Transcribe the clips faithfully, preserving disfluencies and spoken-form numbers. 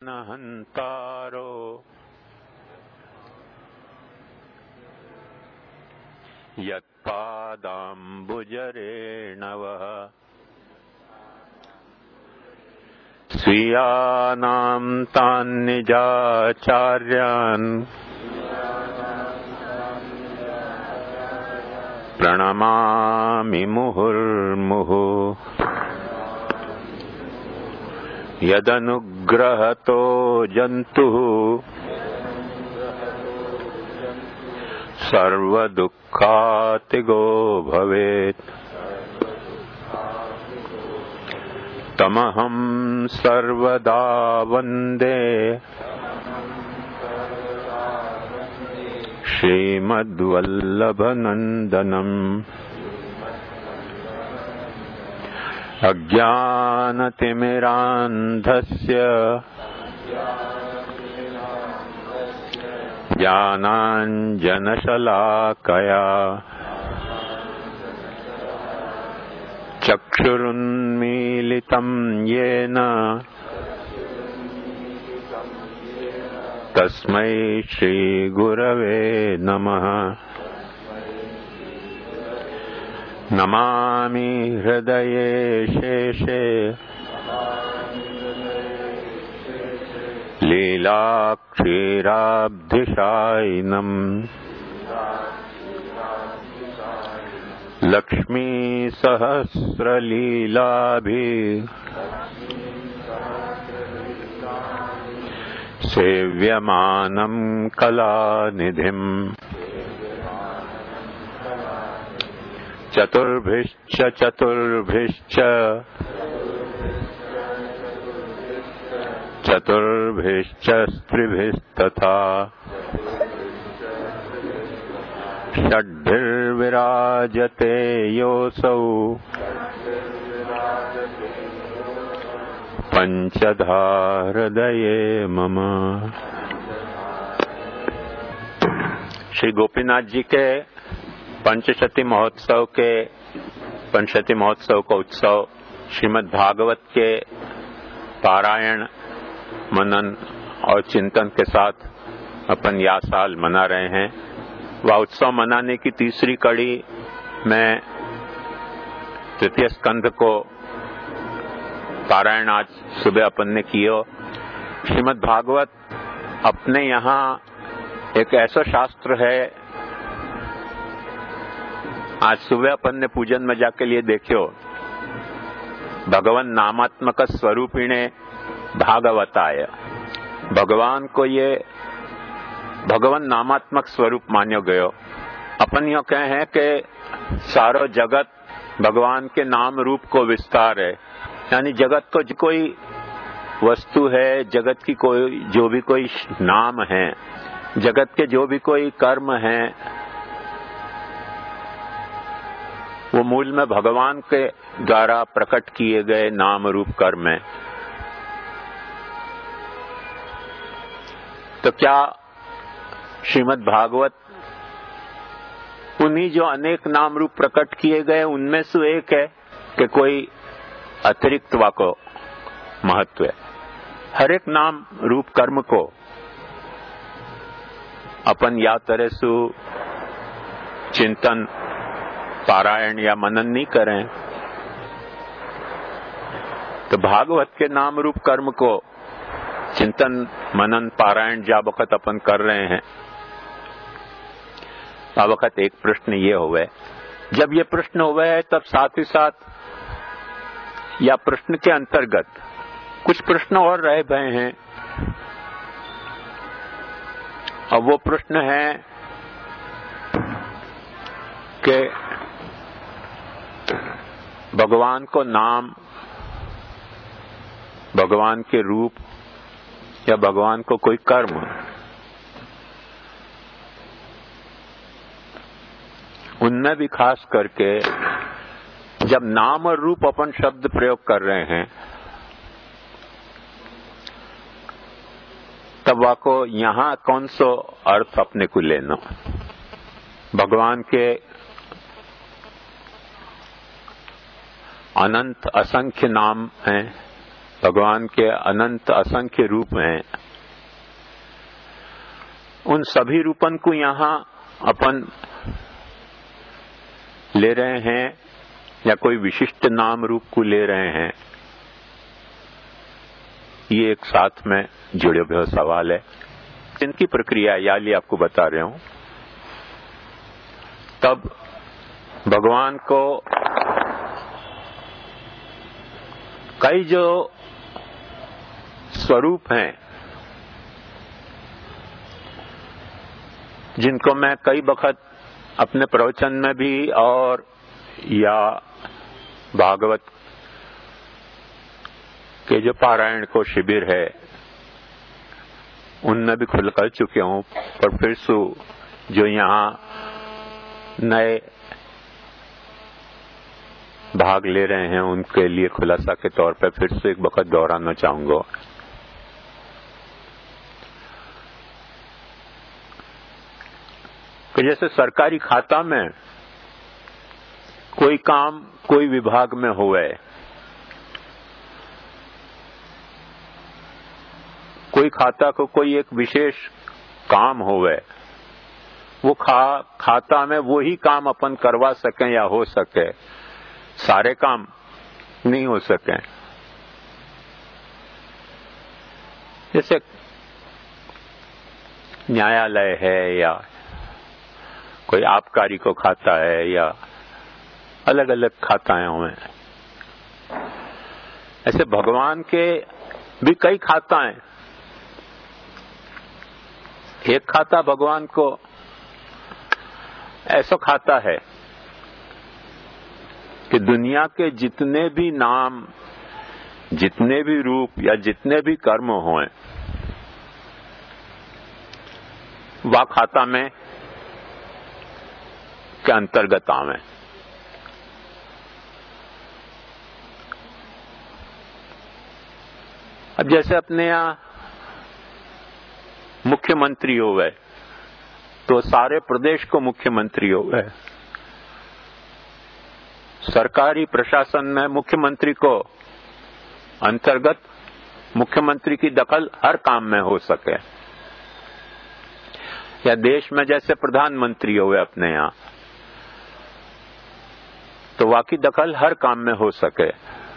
हंतारो यत्पादाम्बुजरेणवः स्वीयानां तान्निजाचार्यान् प्रणमामि मुहुर्मुहुः। यदनुग्रहतो जन्तुः सर्वदुःखातिगो भवेत् तमहं सर्वदा वन्दे श्रीमद्वल्लभनन्दनम्। अज्ञानतिमिरान्धस्य ज्ञानाञ्जनशलाकया चक्षुरुन्मीलितं येन तस्मै श्रीगुरवे नमः। नमामि हृदये शेषे लीलाक्षीराब्धिशायिनम् लक्ष्मीसहस्रलीलाभिः सेव्यमानं कलानिधिम्। चतुर्भिश्च चतुर्भिश्च चतुर्भिश्च स्त्रिभिस्तथा षड्भिर्विराजते योऽसौ पंचधा हृदये मम। श्री गोपीनाथ जी के पंचशती महोत्सव के पंचशती महोत्सव का उत्सव श्रीमद् भागवत के पारायण मनन और चिंतन के साथ अपन यह साल मना रहे हैं। वह उत्सव मनाने की तीसरी कड़ी में तृतीय स्कंध को पारायण आज सुबह अपन ने किया। श्रीमद् भागवत अपने यहाँ एक ऐसा शास्त्र है, आज सुबह अपन ने पूजन में जाके लिए देखियो, भगवान नामात्मक स्वरूपिणे भागवताय। भगवान को ये भगवान नामात्मक स्वरूप मान्यो गयो। अपन यो कहे हैं कि सारो जगत भगवान के नाम रूप को विस्तार है, यानी जगत को जो कोई वस्तु है, जगत की कोई जो भी कोई नाम है, जगत के जो भी कोई कर्म है, वो मूल में भगवान के द्वारा प्रकट किए गए नाम रूप कर्म है। तो क्या श्रीमद् भागवत उन्हीं जो अनेक नाम रूप प्रकट किए गए उनमें से एक है कि कोई अतिरिक्त वा को महत्व है? हर एक नाम रूप कर्म को अपन या तरह से चिंतन पारायण या मनन नहीं करें तो भागवत के नाम रूप कर्म को चिंतन मनन पारायण जा वक्त अपन कर रहे हैं, आ वक्त एक प्रश्न ये हुए। जब ये प्रश्न हुए है तब साथ ही साथ या प्रश्न के अंतर्गत कुछ प्रश्न और रह गए हैं। अब वो प्रश्न है कि भगवान को नाम, भगवान के रूप या भगवान को कोई कर्म, उनमें भी खास करके जब नाम और रूप अपन शब्द प्रयोग कर रहे हैं तब वाको यहाँ कौन सो अर्थ अपने को लेना। भगवान के अनंत असंख्य नाम हैं, भगवान के अनंत असंख्य रूप हैं, उन सभी रूपन को यहाँ अपन ले रहे हैं या कोई विशिष्ट नाम रूप को ले रहे हैं, ये एक साथ में जुड़े हुए सवाल है। इनकी प्रक्रिया याली आपको बता रहे हूं। तब भगवान को कई जो स्वरूप हैं, जिनको मैं कई वक्त अपने प्रवचन में भी और या भागवत के जो पारायण को शिविर है उनमें भी खुल कर चुके हूं, पर फिर से जो यहाँ नए भाग ले रहे हैं उनके लिए खुलासा के तौर पर फिर से एक वक्त दोहराना चाहूंगा। कि जैसे सरकारी खाता में कोई काम कोई विभाग में हुए, कोई खाता को कोई एक विशेष काम होवे, वो खा खाता में वो ही काम अपन करवा सकें या हो सके, सारे काम नहीं हो सके। जैसे न्यायालय है या कोई आबकारी को खाता है या अलग अलग खाताएं हुए, ऐसे भगवान के भी कई खाताएं। एक खाता भगवान को ऐसा खाता है कि दुनिया के जितने भी नाम, जितने भी रूप या जितने भी कर्म हों, वह खाता में के अंतर्गत आवे। अब जैसे अपने यहाँ मुख्यमंत्री हो गए तो सारे प्रदेश को मुख्यमंत्री हो गए। सरकारी प्रशासन में मुख्यमंत्री को अंतर्गत मुख्यमंत्री की दखल हर काम में हो सके, या देश में जैसे प्रधानमंत्री हो गए अपने यहाँ तो वाकी दखल हर काम में हो सके।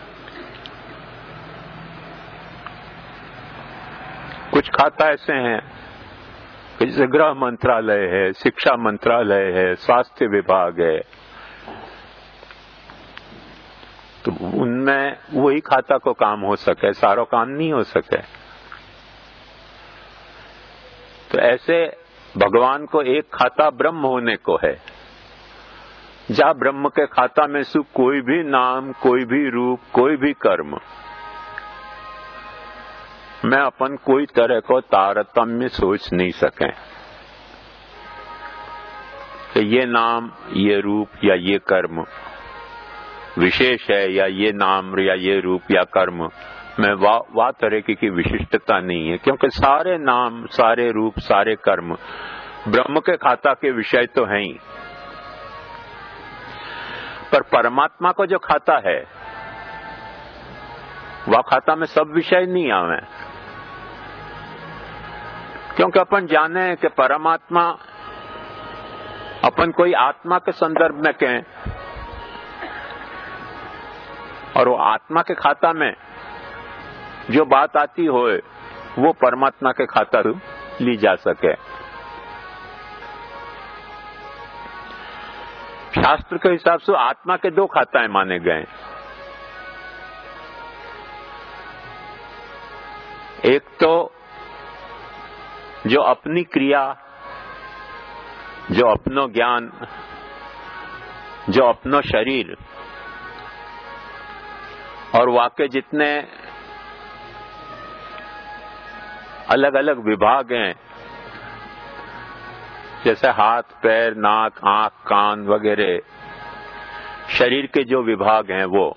कुछ खाता ऐसे हैं जैसे गृह मंत्रालय है, शिक्षा मंत्रालय है, स्वास्थ्य विभाग है, तो उनमें वही खाता को काम हो सके, सारा काम नहीं हो सके। तो ऐसे भगवान को एक खाता ब्रह्म होने को है, जहां ब्रह्म के खाता में से कोई भी नाम, कोई भी रूप, कोई भी कर्म मैं अपन कोई तरह को तारतम्य सोच नहीं सके कि ये नाम, ये रूप या ये कर्म विशेष है, या ये नाम या ये रूप या कर्म में वा, वा तरह की, की विशिष्टता नहीं है, क्योंकि सारे नाम, सारे रूप, सारे कर्म ब्रह्म के खाता के विषय तो हैं ही। पर परमात्मा को जो खाता है वह खाता में सब विषय नहीं आवे, क्योंकि अपन जाने कि परमात्मा अपन कोई आत्मा के संदर्भ में कहें, और वो आत्मा के खाता में जो बात आती होए वो परमात्मा के खाता ली जा सके। शास्त्र के हिसाब से आत्मा के दो खाताएं माने गए। एक तो जो अपनी क्रिया, जो अपनो ज्ञान, जो अपनो शरीर और वाके जितने अलग अलग विभाग हैं, जैसे हाथ, पैर, नाक, आंख, कान वगैरह शरीर के जो विभाग हैं वो,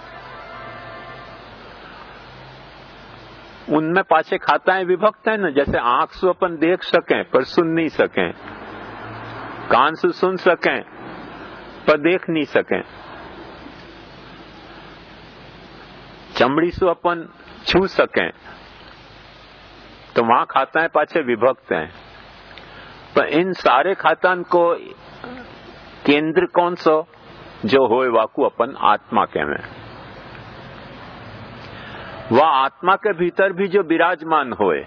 उनमें पाछे खाताएं विभक्त है ना। जैसे आंख से अपन देख सकें पर सुन नहीं सकें, कान से सुन सकें पर देख नहीं सकें, चमड़ी से अपन छू सकें तो वहां खाता है पाछे विभक्त हैं, पर इन सारे खातान को केंद्र कौन सो जो होए वाकू अपन आत्मा कहें। वह आत्मा के भीतर भी जो विराजमान होए,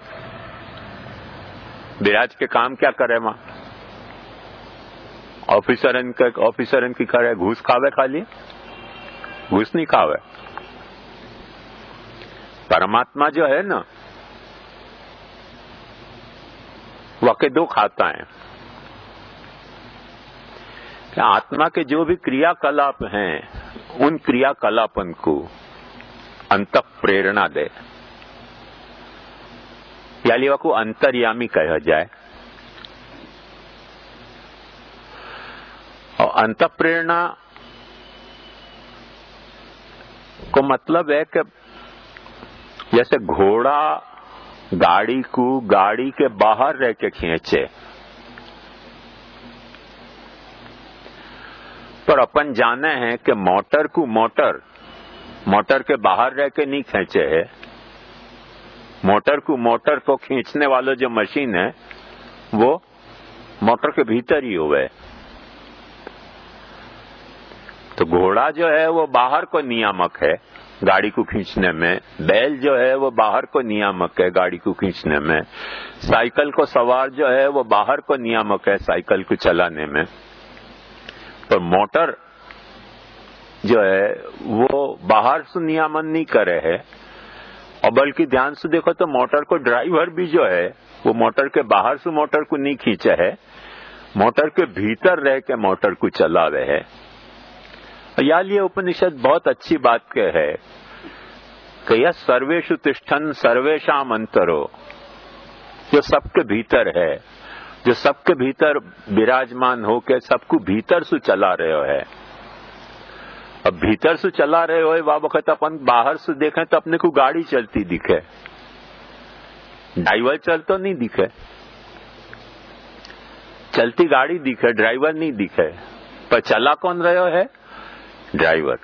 विराज के काम क्या करे वहां? ऑफिसरन के ऑफिसरन की करे घूस खावे, खाली घूस नहीं खावे। परमात्मा जो है ना वह के दो खाता है। आत्मा के जो भी क्रियाकलाप हैं उन क्रियाकलापन को अंतः प्रेरणा दे, यानी वह को अंतर्यामी कहा जाए। और अंतः प्रेरणा को मतलब है कि जैसे घोड़ा गाड़ी को गाड़ी के बाहर रह के खींचे, पर अपन जाने हैं कि मोटर को मोटर मोटर के बाहर रह के नहीं खींचे है। मोटर को मोटर को खींचने वाला जो मशीन है वो मोटर के भीतर ही हुए। तो घोड़ा जो है वो बाहर को नियामक है गाड़ी को खींचने में, बैल जो है वो बाहर को नियामक है गाड़ी को खींचने में, साइकिल को सवार जो है वो बाहर को नियामक है साइकिल को चलाने में। पर मोटर जो है वो बाहर से नियमन नहीं करे है, और बल्कि ध्यान से देखो तो मोटर को ड्राइवर भी जो है वो मोटर के बाहर से मोटर को नहीं खींचे है, मोटर के भीतर रह के मोटर को चलावे है। यार ये उपनिषद बहुत अच्छी बात के है कि यह सर्वेषु तिष्ठन् सर्वेषाम अंतरो, जो सबके भीतर है, जो सबके भीतर विराजमान होके सबको भीतर से चला रहे हो है। अब भीतर से चला रहे हो वह वक्त अपन बाहर से देखें तो अपने को गाड़ी चलती दिखे, ड्राइवर चलतो नहीं दिखे, चलती गाड़ी दिखे ड्राइवर नहीं दिखे, पर चला कौन रहे हो है? ड्राइवर।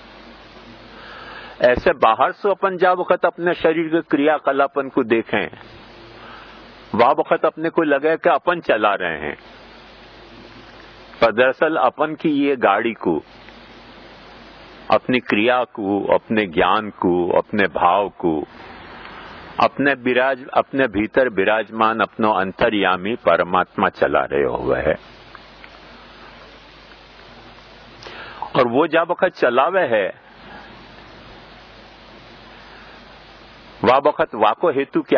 ऐसे बाहर से अपन जा वक्त अपने शरीर के क्रियाकलापन को देखें, वह वक्त अपने को लगे कि अपन चला रहे हैं, पर दरअसल अपन की ये गाड़ी को, अपनी क्रिया को, अपने ज्ञान को, अपने भाव को, अपने विराज अपने भीतर विराजमान अपनो अंतर्यामी परमात्मा चला रहे हुए है। और वो जब वक्त चलावे है वह वक्त वाको हेतु क्या?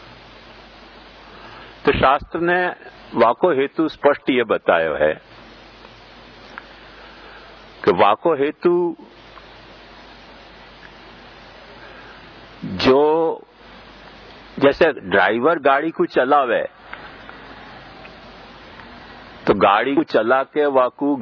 तो शास्त्र ने वाको हेतु स्पष्ट ये बताया है कि वाको हेतु जो जैसे ड्राइवर गाड़ी को चलावे तो गाड़ी को चला के वाकू